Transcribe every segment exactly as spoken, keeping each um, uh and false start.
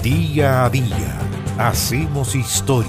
Día a día hacemos historia.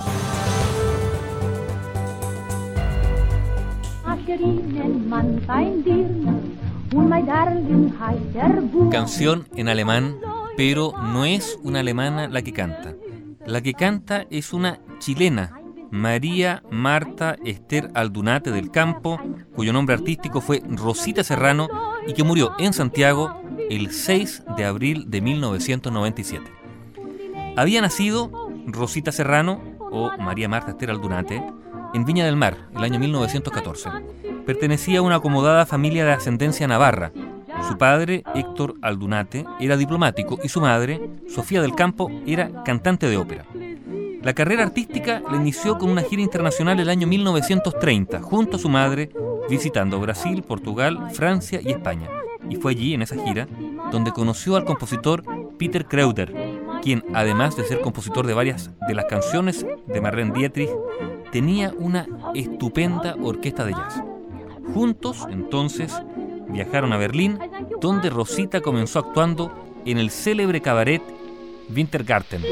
Canción en alemán, pero no es una alemana la que canta. La que canta es una chilena, María Marta Esther Aldunate del Campo, cuyo nombre artístico fue Rosita Serrano y que murió en Santiago el seis de abril de mil novecientos noventa y siete. Había nacido Rosita Serrano, o María Marta Esther Aldunate, en Viña del Mar, el año mil novecientos catorce. Pertenecía a una acomodada familia de ascendencia navarra. Su padre, Héctor Aldunate, era diplomático y su madre, Sofía del Campo, era cantante de ópera. La carrera artística la inició con una gira internacional el año mil novecientos treinta, junto a su madre, visitando Brasil, Portugal, Francia y España. Y fue allí, en esa gira, donde conoció al compositor Peter Kreuder, quien, además de ser compositor de varias de las canciones de Marlene Dietrich, tenía una estupenda orquesta de jazz. Juntos, entonces, viajaron a Berlín, donde Rosita comenzó actuando en el célebre cabaret Wintergarten.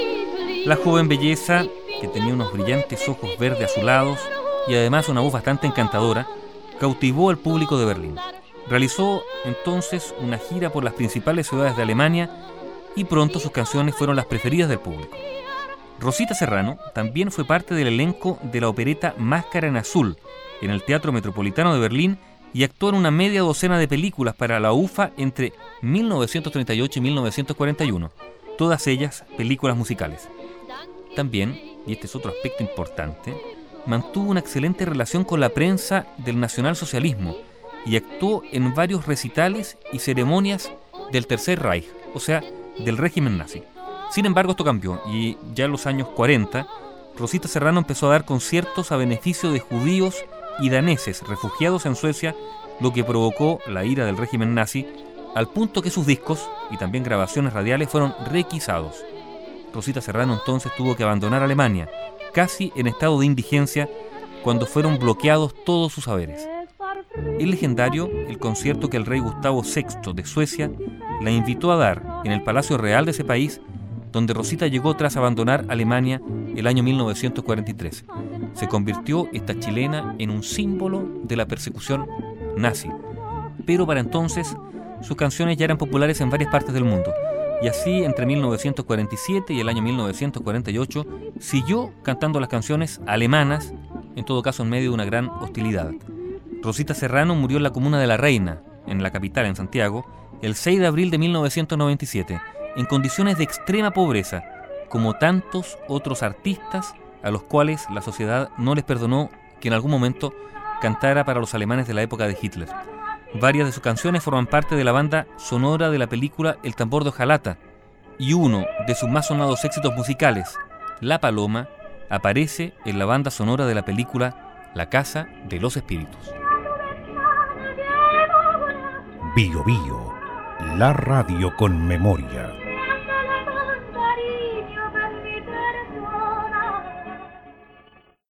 La joven belleza, que tenía unos brillantes ojos verde azulados y además una voz bastante encantadora, cautivó al público de Berlín. Realizó entonces una gira por las principales ciudades de Alemania y pronto sus canciones fueron las preferidas del público. Rosita Serrano también fue parte del elenco de la opereta Máscara en Azul en el Teatro Metropolitano de Berlín y actuó en una media docena de películas para la U F A entre mil novecientos treinta y ocho y mil novecientos cuarenta y uno, todas ellas películas musicales. También, y este es otro aspecto importante, mantuvo una excelente relación con la prensa del nacionalsocialismo y actuó en varios recitales y ceremonias del Tercer Reich, o sea, del régimen nazi. Sin embargo, esto cambió y ya en los años cuarenta, Rosita Serrano empezó a dar conciertos a beneficio de judíos y daneses refugiados en Suecia, lo que provocó la ira del régimen nazi, al punto que sus discos y también grabaciones radiales fueron requisados. Rosita Serrano entonces tuvo que abandonar Alemania, casi en estado de indigencia, cuando fueron bloqueados todos sus haberes. Es legendario el concierto que el rey Gustavo sexto de Suecia la invitó a dar en el Palacio Real de ese país, donde Rosita llegó tras abandonar Alemania el año mil novecientos cuarenta y tres. Se convirtió esta chilena en un símbolo de la persecución nazi. Pero para entonces, sus canciones ya eran populares en varias partes del mundo. Y así, entre mil novecientos cuarenta y siete y el año mil novecientos cuarenta y ocho, siguió cantando las canciones alemanas, en todo caso en medio de una gran hostilidad. Rosita Serrano murió en la comuna de La Reina, en la capital, en Santiago, el seis de abril de mil novecientos noventa y siete, en condiciones de extrema pobreza, como tantos otros artistas a los cuales la sociedad no les perdonó que en algún momento cantara para los alemanes de la época de Hitler. Varias de sus canciones forman parte de la banda sonora de la película El tambor de hojalata, y uno de sus más sonados éxitos musicales, La Paloma, aparece en la banda sonora de la película La Casa de los Espíritus. Bio Bio, la radio con memoria.